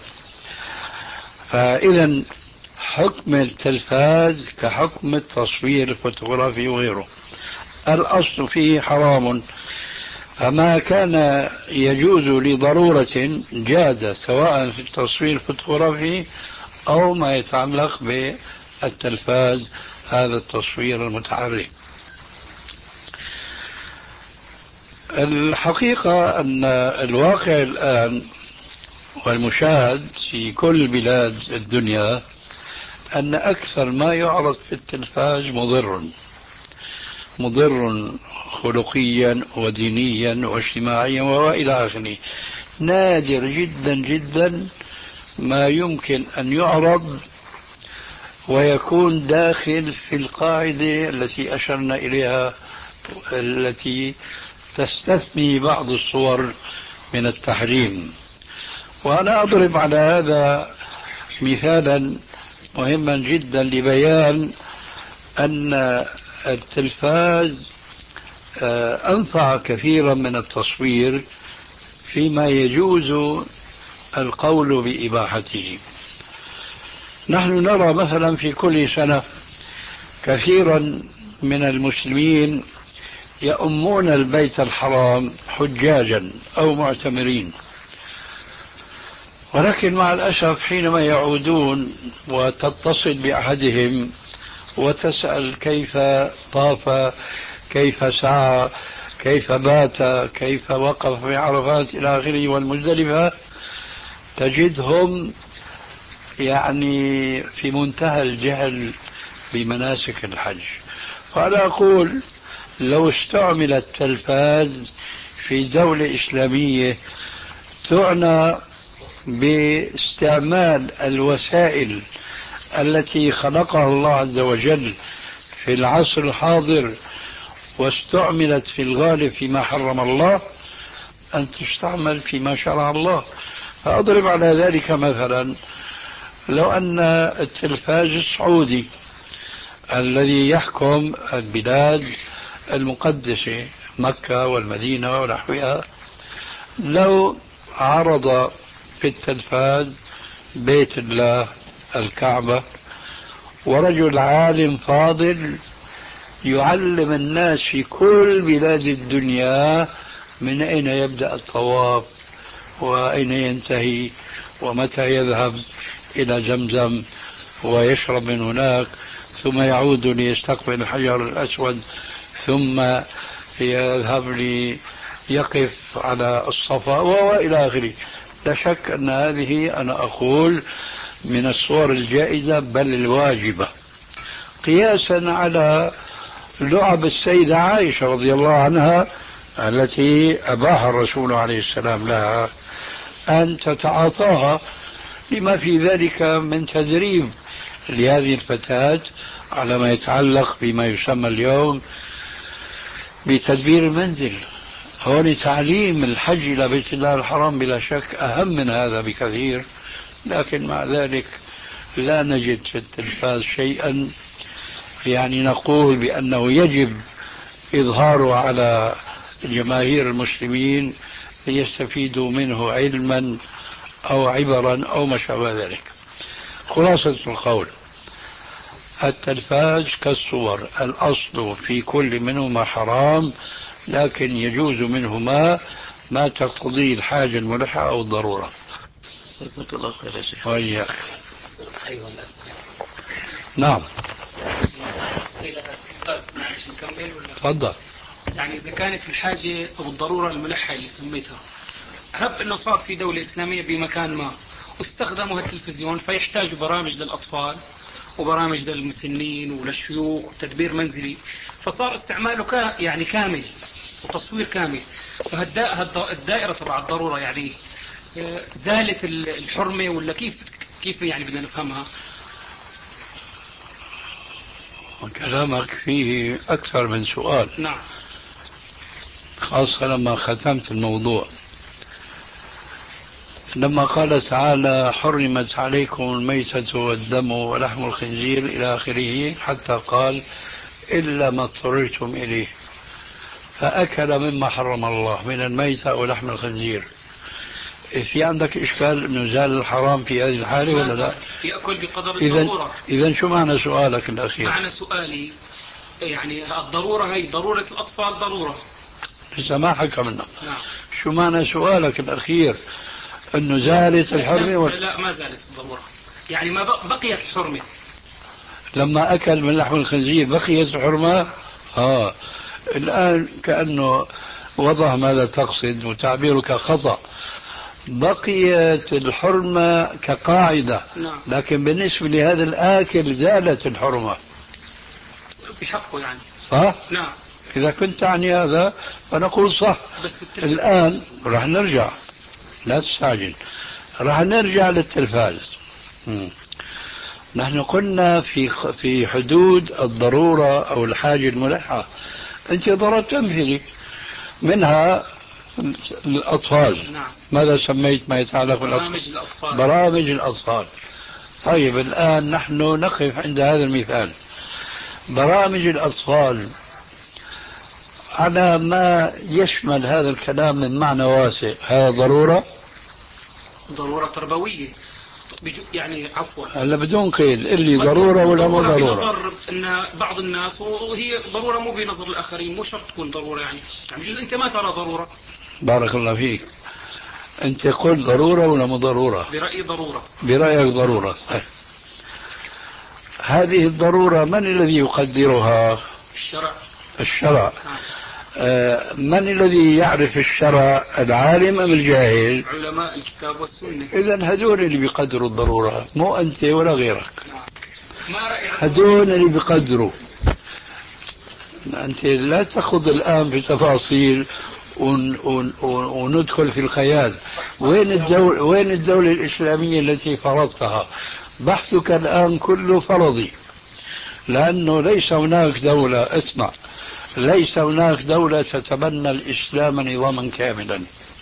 فإذا حكم التلفاز كحكم التصوير الفوتوغرافي وغيره، الأصل فيه حرام، فما كان يجوز لضرورة جاز سواء في التصوير الفوتوغرافي أو ما يتعلق بالتلفاز هذا التصوير المتحرك. الحقيقة أن الواقع الآن والمشاهد في كل بلاد الدنيا أن أكثر ما يعرض في التلفاز مضر مضر خلقيا ودينيا واجتماعيا وإلى آخره. نادر جدا جدا ما يمكن أن يعرض ويكون داخل في القاعدة التي أشرنا إليها التي تستثني بعض الصور من التحريم. وأنا أضرب على هذا مثالا مهما جدا لبيان أن التلفاز أنفع كثيرا من التصوير فيما يجوز القول بإباحته. نحن نرى مثلا في كل سنة كثيرا من المسلمين يؤمون البيت الحرام حجاجا أو معتمرين، ولكن مع الأسف حينما يعودون وتتصل بأحدهم وتسأل كيف طاف، كيف سعى، كيف بات، كيف وقف في عرفات إلى آخره والمزدلفة، تجدهم يعني في منتهى الجهل بمناسك الحج. فأنا أقول لو استعمل التلفاز في دولة إسلامية تعنى باستعمال الوسائل التي خلقها الله عز وجل في العصر الحاضر واستعملت في الغالب فيما حرم الله، أن تستعمل فيما شرع الله. فأضرب على ذلك مثلا، لو أن التلفاز السعودي الذي يحكم البلاد المقدسة مكة والمدينة ونحوها، لو عرض في التلفاز بيت الله الكعبة ورجل عالم فاضل يعلم الناس في كل بلاد الدنيا من أين يبدأ الطواف وأين ينتهي ومتى يذهب إلى زمزم ويشرب من هناك ثم يعود ليستقبل الحجر الأسود ثم يذهب ليقف على الصفا وإلى آخره، لا شك أن هذه أنا أقول من الصور الجائزة بل الواجبة، قياسا على لعب السيدة عائشة رضي الله عنها التي أباح الرسول عليه السلام لها أن تتعاطاها، لما في ذلك من تدريب لهذه الفتاة على ما يتعلق بما يسمى اليوم بتدبير المنزل. هون تعليم الحج إلى بيت الله الحرام بلا شك أهم من هذا بكثير، لكن مع ذلك لا نجد في التلفاز شيئا يعني نقول بأنه يجب إظهاره على جماهير المسلمين ليستفيدوا منه علما أو عبرا أو ما شابه ذلك. خلاصة القول، التلفاز كالصور، الأصل في كل منهما حرام، لكن يجوز منهما ما تقتضيه الحاجة الملحة أو الضرورة. جزاك الله خير يا شيخ. وإياك. أيوة الأسئلة. نعم. تفضل. يعني إذا كانت الحاجة أو الضرورة الملحة اللي سميتها، هب أنه صار في دولة إسلامية بمكان ما واستخدموا التلفزيون فيحتاجوا برامج للأطفال وبرامج للمسنين وللشيوخ وتدبير منزلي، فصار استعماله كا يعني كامل وتصوير كامل، فالدائرة تبع الضرورة يعني زالت الحرمة ولا كيف كيف يعني بدنا نفهمها؟ كلامك فيه أكثر من سؤال. نعم. خاصة لما ختمت الموضوع، لما قال تعالى حرمت عليكم الميتة والدم ولحم الخنزير إلى آخره، حتى قال إلا ما اضطررتم إليه، فأكل مما حرم الله من الميتة ولحم الخنزير. في عندك إشكال أنه زال الحرام في هذه الحالة ولا لا؟ يأكل بقدر الضرورة. إذن شو معنى سؤالك الأخير؟ معنى سؤالي يعني الضرورة هي ضرورة الأطفال ضرورة. لسه ما حكى منه. نعم. شو معنى سؤالك الأخير؟ أنه زالت الحرمة ولا لا؟ ما زالت الضرورة، يعني ما بقيت الحرمة. لما أكل من لحم الخنزير بقيت الحرمة. آه الآن كأنه وضح ماذا تقصد وتعبيرك خطأ. بقيت الحرمة كقاعدة. نعم. لكن بالنسبة لهذا الآكل زالت الحرمة بحقه يعني. صح؟ نعم. إذا كنت تعني هذا فنقول صح. بس الآن راح نرجع، لا تستعجل، راح نرجع للتلفاز. م. نحن قلنا في في حدود الضرورة أو الحاجة الملحة. أنت ضربت أمثلة منها الأطفال. نعم. ماذا سميت ما يتعلق بالأطفال؟ برامج الأطفال. برامج الأطفال. طيب الآن نحن نقف عند هذا المثال. برامج الأطفال على ما يشمل هذا الكلام من معنى واسع، هذا ضرورة؟ ضرورة تربوية. يعني عفوا هلا بدون قيد اللي ضرورة ولا مو ضرورة؟ بنظر ان بعض الناس وهي ضرورة مو بنظر الاخرين، مو شرط تكون ضرورة يعني، يعني جزء انت ما ترى ضرورة. بارك الله فيك. انت قلت ضرورة ولا مو ضرورة؟ برأيي ضرورة. برأيك ضرورة. هذه الضرورة من الذي يقدرها؟ الشرع. الشرع. آه من الذي يعرف الشرع، العالم أم الجاهل؟ علماء الكتاب والسنة. إذن هدول اللي بيقدروا الضرورة، مو أنت ولا غيرك. ما رأيك؟ هدول اللي بيقدروا. أنت لا تخوض الآن في تفاصيل ون ون وندخل في الخيال. وين الدولة وين الدولة الإسلامية التي فرضتها؟ بحثك الآن كله فرضي، لأنه ليس هناك دولة، اسمع، ليس هناك دولة تتبنى الإسلام نظاما كاملا.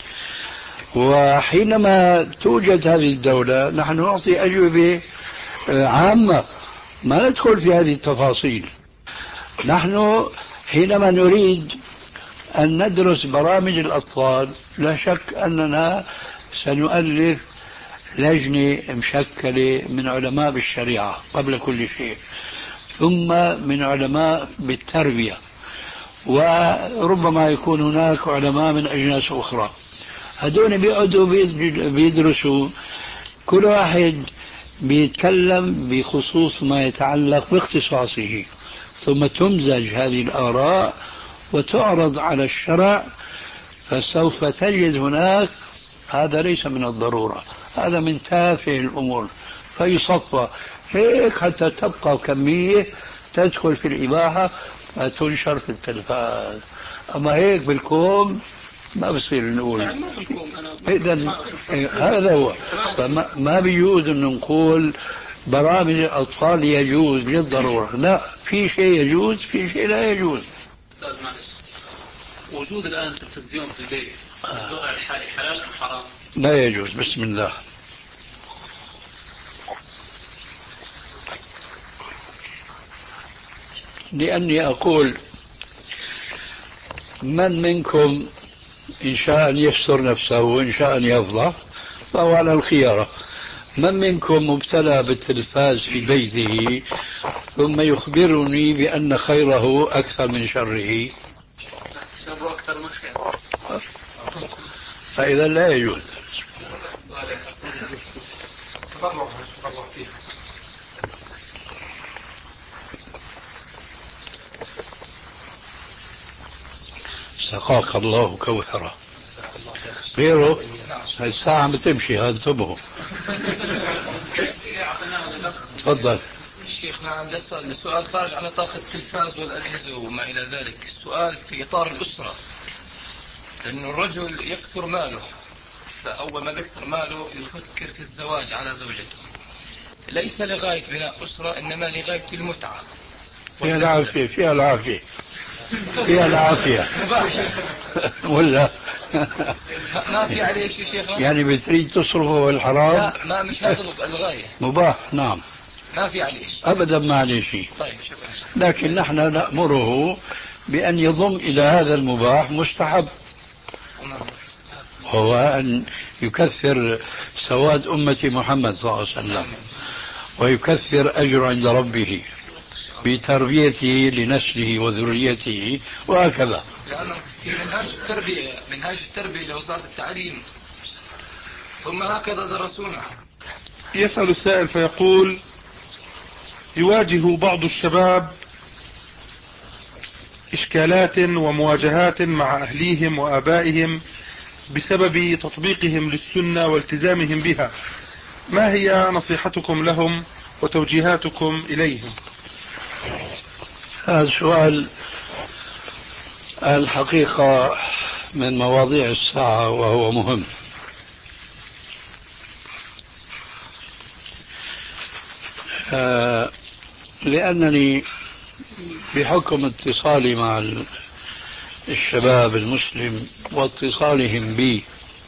وحينما توجد هذه الدولة نحن نعطي أجوبة عامة، ما ندخل في هذه التفاصيل. نحن حينما نريد أن ندرس برامج الأطفال لا شك أننا سنؤلف لجنة مشكلة من علماء بالشريعة قبل كل شيء، ثم من علماء بالتربية، وربما يكون هناك علماء من أجناس أخرى. هدول بيقعدوا بيدرسوا، كل واحد بيتكلم بخصوص ما يتعلق باختصاصه، ثم تمزج هذه الآراء وتعرض على الشرع، فسوف تجد هناك هذا ليس من الضرورة، هذا من تافه الأمور، فيصفى هيك حتى تبقى كمية تدخل في الإباحة فتنشر في التلفاز. أما هيك بالكوم ما بصير نقول. إذن هذا هو، فما ما بيجوز أن نقول برامج الأطفال يجوز للضرورة، لا، في شيء يجوز في شيء لا يجوز. أستاذ معلش، وجود الآن التلفزيون في البيت الوضع الحالي حلال أم حرام؟ لا يجوز. بسم الله. لأني أقول من منكم إن شاء أن يستر نفسه وإن شاء أن يفضح فهو على الخيارة. من منكم مبتلى بالتلفاز في بيته ثم يخبرني بأن خيره أكثر من شره؟ شره أكثر من خيره، فإذا لا يجوز. سقاك الله كوثرة. غيره الساعة بتمشي، هذا انتبهوا. تفضل. الشيخ نعم، لسه السؤال خارج عن نطاق التلفاز والأجهزة وما إلى ذلك. السؤال في إطار الأسرة، لأنه الرجل يكثر ماله، فأول ما يكثر ماله يفكر في الزواج على زوجته، ليس لغاية بناء أسرة إنما لغاية المتعة. فيها العافية، فيها العافية، فيها العافية. ولا ما في عليه شيء شيخنا؟ يعني بتريد تصرفه الحرام؟ لا، ما مش هذا الغاية. مباح، نعم، ما في عليه شيء أبدا، ما عليه شيء. طيب شكرا. لكن نحن نأمره بأن يضم إلى هذا المباح مستحب، هو أن يكثر سواد أمة محمد صلى الله عليه وسلم ويكثر أجر عند ربه بتربيته لنسله وذريته وهكذا. لأنه في منهاج التربية منهاج التربية لوزارة التعليم هم هكذا درسونا. يسأل السائل فيقول: يواجه بعض الشباب إشكالات ومواجهات مع أهليهم وآبائهم بسبب تطبيقهم للسنة والتزامهم بها، ما هي نصيحتكم لهم وتوجيهاتكم إليهم؟ هذا السؤال الحقيقة من مواضيع الساعة وهو مهم. آه لأنني بحكم اتصالي مع الشباب المسلم واتصالهم بي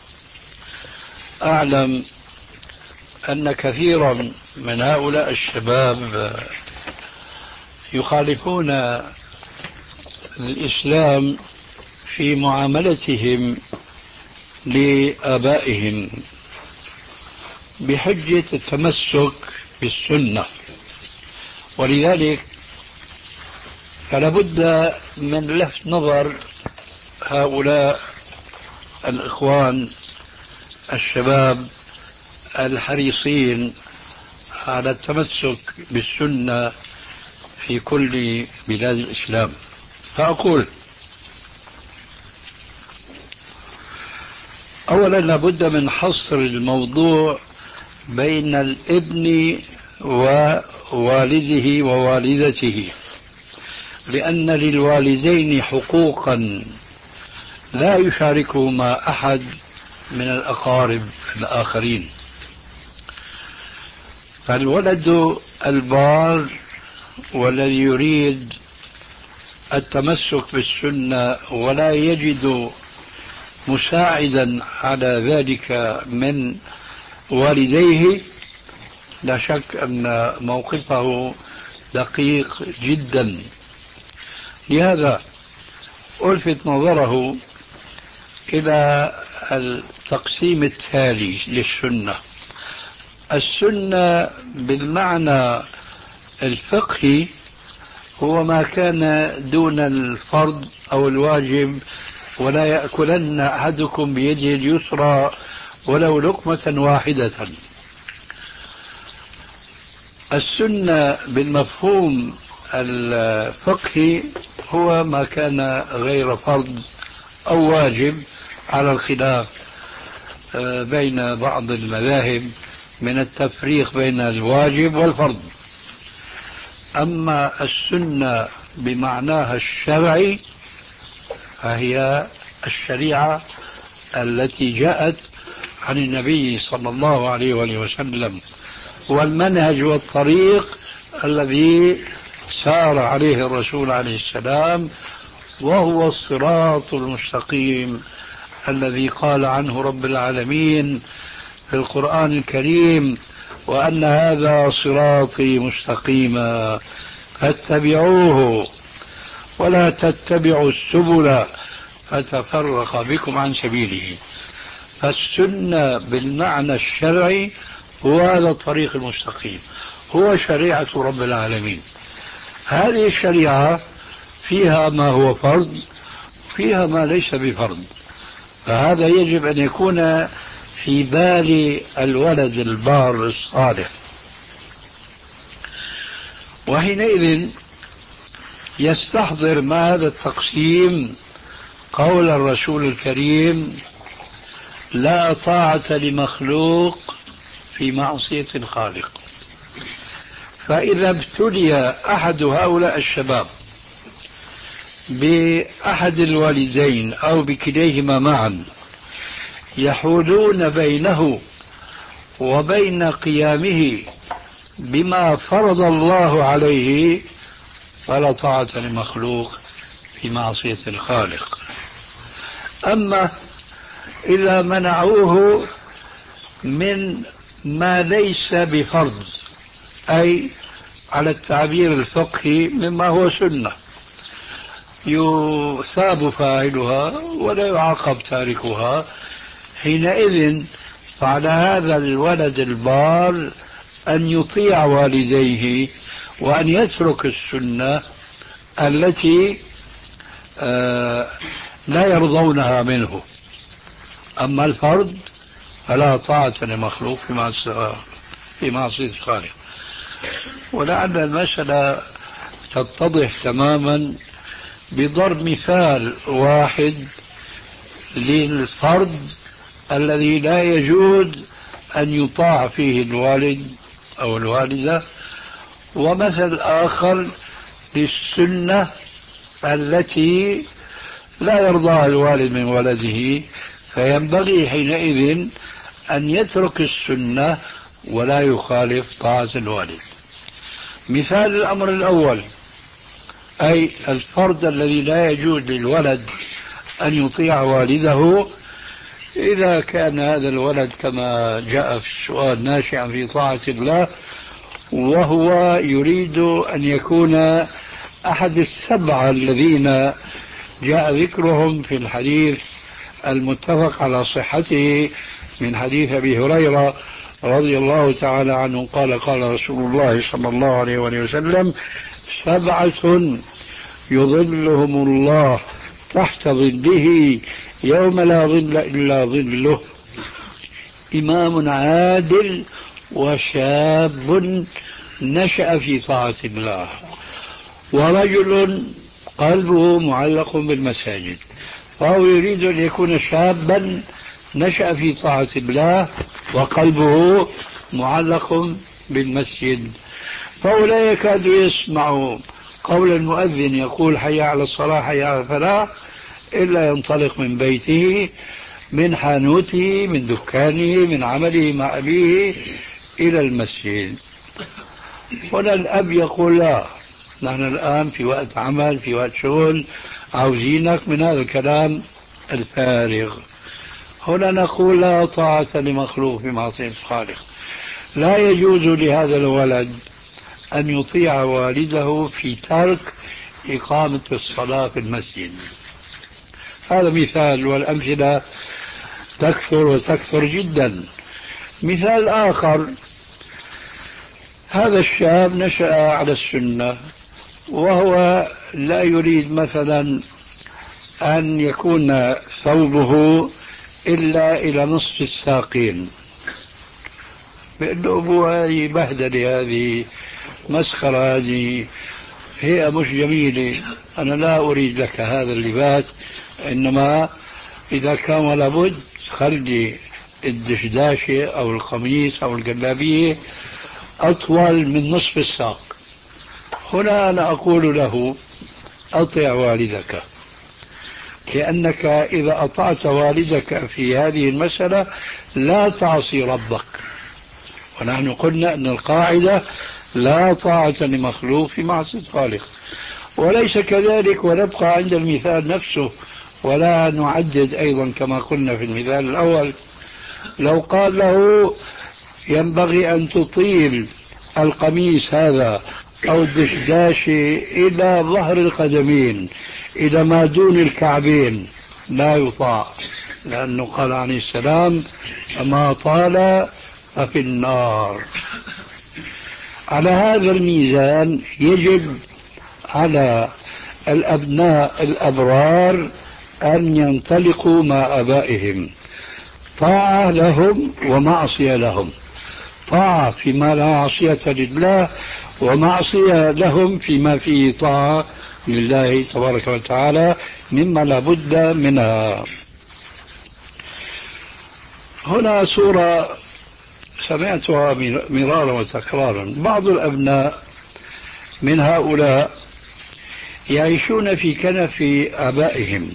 أعلم أن كثيرا من هؤلاء الشباب يخالفون الإسلام في معاملتهم لآبائهم، بحجة التمسك بالسنة. ولذلك فلا بد من لفت نظر هؤلاء الإخوان الشباب الحريصين على التمسك بالسنة في كل بلاد الإسلام. فأقول أولا لابد من حصر الموضوع بين الابن ووالده ووالدته، لأن للوالدين حقوقا لا يشاركهما أحد من الأقارب الآخرين. فالولد البار والذي يريد التمسك بالسنة ولا يجد مساعدا على ذلك من والديه لا شك أن موقفه دقيق جدا. لهذا ألفت نظره إلى التقسيم التالي للسنة. السنة بالمعنى الفقهي هو ما كان دون الفرض أو الواجب، ولا يأكلن أحدكم بيده اليسرى ولو لقمة واحدة. السنة بالمفهوم الفقهي هو ما كان غير فرض أو واجب، على الخلاف بين بعض المذاهب من التفريق بين الواجب والفرض. أما السنة بمعناها الشرعي فهي الشريعة التي جاءت عن النبي صلى الله عليه وآله وسلم، والمنهج والطريق الذي سار عليه الرسول عليه السلام، وهو الصراط المستقيم الذي قال عنه رب العالمين في القرآن الكريم: وأن هذا صراطي مستقيما فاتبعوه ولا تتبعوا السبل فتفرق بكم عن سبيله. فالسنة بالمعنى الشرعي هو هذا الطريق المستقيم، هو شريعة رب العالمين. هذه الشريعة فيها ما هو فرض، فيها ما ليس بفرض، فهذا يجب أن يكون في بال الولد البار الصالح. وحينئذ يستحضر مع هذا التقسيم قول الرسول الكريم: لا طاعة لمخلوق في معصية الخالق. فإذا ابتلي أحد هؤلاء الشباب بأحد الوالدين أو بكليهما معا يحولون بينه وبين قيامه بما فرض الله عليه، فلا طاعة لمخلوق في معصية الخالق. أما إذا منعوه من ما ليس بفرض، أي على التعبير الفقهي مما هو سنة، يثاب فاعلها ولا يعاقب تاركها، حينئذ فعلى هذا الولد البار أن يطيع والديه وأن يترك السنة التي آه لا يرضونها منه. أما الفرض فلا طاعة لمخلوق في معصية الخالق. ولعل المسألة تتضح تماما بضرب مثال واحد للفرض الذي لا يجوز أن يطاع فيه الوالد أو الوالدة، ومثل آخر للسنة التي لا يرضاها الوالد من ولده، فينبغي حينئذ أن يترك السنة ولا يخالف طاعة الوالد. مثال الأمر الأول، أي الفرض الذي لا يجوز للولد أن يطيع والده، إذا كان هذا الولد كما جاء في السؤال ناشئا في طاعة الله، وهو يريد أن يكون أحد السبعة الذين جاء ذكرهم في الحديث المتفق على صحته من حديث أبي هريرة رضي الله تعالى عنه قال قال رسول الله صلى الله عليه وسلم: سبعة يظلهم الله تحت ظله يوم لا ظل إلا ظله: إمام عادل، وشاب نشأ في طاعة الله، ورجل قلبه معلق بالمساجد. فهو يريد أن يكون شابا نشأ في طاعة الله وقلبه معلق بالمسجد، فهو لا يكاد يسمع قول المؤذن يقول حي على الصلاة حي على الفلاح إلا ينطلق من بيته، من حانوته، من دكانه، من عمله مع أبيه إلى المسجد. هنا الأب يقول: لا، نحن الآن في وقت عمل، في وقت شغل، عاوزينك. من هذا الكلام الفارغ هنا نقول: لا طاعة لمخلوق في معصية الخالق. لا يجوز لهذا الولد أن يطيع والده في ترك إقامة الصلاة في المسجد. هذا مثال، والأمثلة تكثر وتكثر جدا. مثال آخر: هذا الشاب نشأ على السنة، وهو لا يريد مثلا أن يكون ثوبه إلا إلى نصف الساقين. بأنه أبوه هذه بهدلة، هذه مسخرة، هذه هي مش جميلة، أنا لا أريد لك هذا اللباس، إنما إذا كان لابد خلي الدشداشة أو القميص أو الجلابية أطول من نصف الساق. هنا أنا أقول له: أطع والدك، لأنك إذا أطعت والدك في هذه المسألة لا تعصي ربك. ونحن قلنا أن القاعدة لا طاعة لمخلوق في معصية الخالق. وليس كذلك، ونبقى عند المثال نفسه ولا نعدد أيضا كما قلنا في المثال الأول. لو قال له: ينبغي أن تطيل القميص هذا أو الدشداشة إلى ظهر القدمين، إلى ما دون الكعبين، لا يطاع، لأنه قال عليه السلام: ما طال ففي النار. على هذا الميزان يجب على الأبناء الأبرار أن ينطلقوا مع آبائهم، طاعة لهم ومعصية لهم، طاعة فيما لا معصية لله، ومعصية لهم فيما فيه طاعة لله تبارك وتعالى مما لا بد منها. هنا صورة سمعتها مرارا وتكرارا: بعض الأبناء من هؤلاء يعيشون في كنف آبائهم،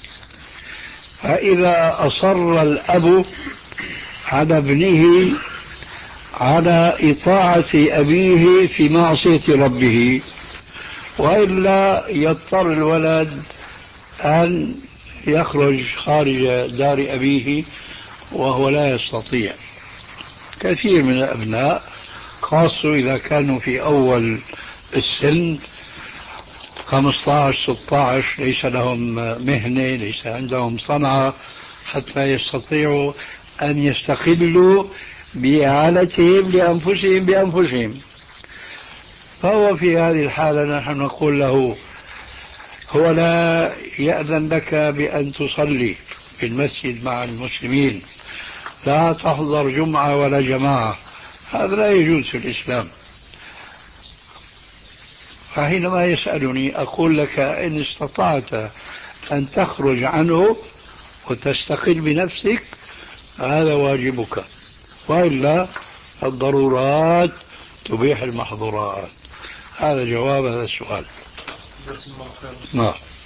فإذا أصر الأب على ابنه على إطاعة أبيه في معصية ربه، وإلا يضطر الولد أن يخرج خارج دار أبيه وهو لا يستطيع. كثير من الأبناء خاصة إذا كانوا في أول السن خمسة عشر ستة عشر ليس لهم مهنة، ليس عندهم صنعة حتى يستطيعوا أن يستقلوا بإعالتهم لأنفسهم بأنفسهم. فهو في هذه الحالة نحن نقول له: هو لا يأذن لك بأن تصلي في المسجد مع المسلمين، لا تحضر جمعة ولا جماعة، هذا لا يجوز في الإسلام. فحينما يسألني أقول لك: إن استطعت أن تخرج عنه وتستقل بنفسك هذا واجبك، وإلا الضرورات تبيح المحظورات. هذا جواب هذا السؤال. نعم.